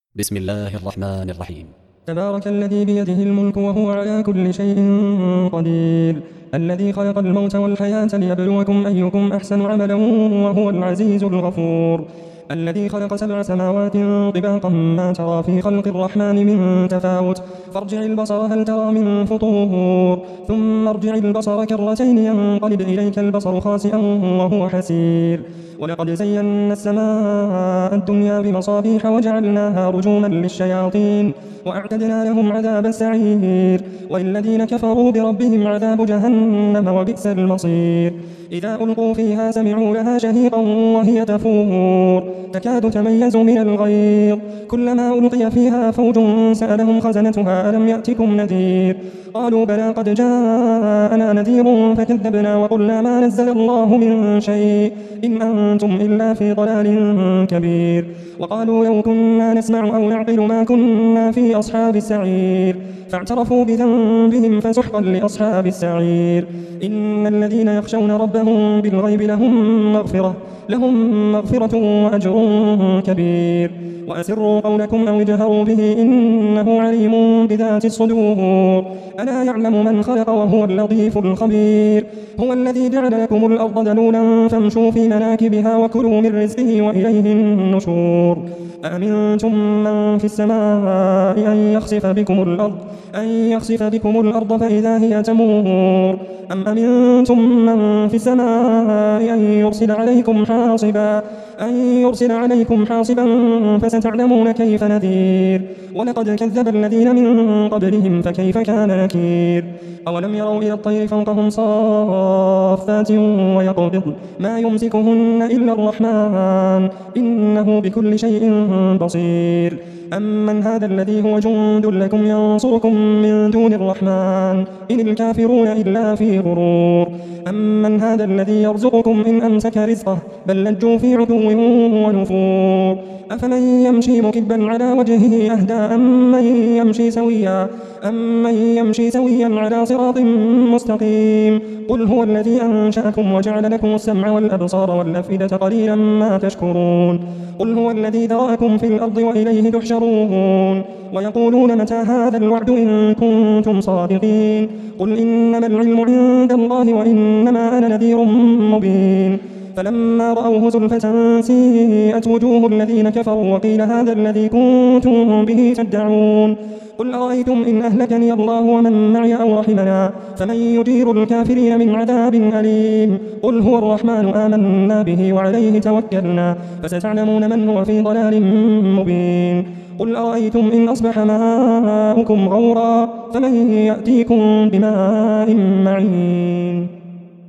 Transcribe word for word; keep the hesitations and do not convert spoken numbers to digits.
بسم الله الرحمن الرحيم. تبارك الذي بيده الملك وهو على كل شيء قدير، الذي خلق الموت والحياة ليبلوكم أيكم أحسن عملا وهو العزيز الغفور، الذي خلق سبع سماوات طباقا ما ترى في خلق الرحمن من تفاوت، فارجع البصر هل ترى من فطور، ثم ارجع البصر كرتين ينقلب إليك البصر خاسئا وهو حسير، ولقد زينا السماء الدنيا بمصابيح وجعلناها رجوما للشياطين وأعتدنا لهم عذاب السعير، والذين كفروا بربهم عذاب جهنم وبئس المصير. إذا ألقوا فيها سمعوا لها شهيقا وهي تفور تكاد تميز من الغيظ، كلما ألقي فيها فوج سألهم خزنتها ألم يأتكم نذير، قالوا بلى قد جاءنا نذير فكذبنا وقلنا ما نزل الله من شيء إن أنتم إلا في ضلال كبير، وقالوا لو كنا نسمع أو نعقل ما كنا في أصحاب السعير، فاعترفوا بذنبهم فسحقا لأصحاب السعير. إن الذين يخشون ربهم بالغيب لهم مغفرة لهم مغفرة وأجر كبير، وأسروا قولكم أو اجهروا به إنه عليم بذات الصدور، ألا يعلم من خلق وهو اللطيف الخبير. هو الذي جعل لكم الأرض ذلولا فامشوا في مناكبها وكلوا من رزقه وإليه النشور. أأمنتم من في السماء أن يخسف بكم الأرض أن يخسف بكم الأرض فإذا هي تمور، أم أمنتم من في السماء أن يرسل عليكم حاصبا أن يرسل عليكم حاصبا فستعلمون كيف نذير. ولقد كذب الذين من قبلهم فكيف كان نكير. أولم يروا إلى الطير فوقهم صافات ويقبضن ما يمسكهن إلا الرحمن إنه بكل شيء بصير. أمن هذا الذي هو جند لكم ينصركم من دون الرحمن إن الكافرون إلا في غرور. أمن هذا الذي يرزقكم إن أمسك رزقه بل لجوا في عتو ونفور. أفمن يمشي مكبا على وجهه أهدى أمن يمشي سويا أمن يمشي سويا على صراط مستقيم. قل هو الذي أنشأكم وجعل لكم السمع والأبصار والأفئدة قليلا ما تشكرون. قل هو الذي ذرأكم في الأرض وإليه تحشرون. ويقولون متى هذا الوعد إن كنتم صادقين. قل إنما العلم عند الله وإنما أنا نذير مبين. فلما رأوه زلفة سيئت وجوه الذين كفروا وقيل هذا الذي كنتم به تدعون. قل أرأيتم إن أهلكني الله ومن معي أو رحمنا فمن يجير الكافرين من عذاب أليم. قل هو الرحمن آمنا به وعليه توكلنا فستعلمون من هو في ضلال مبين. قل أرأيتم إن أصبح ماؤكم غورا فمن يأتيكم بماء معين.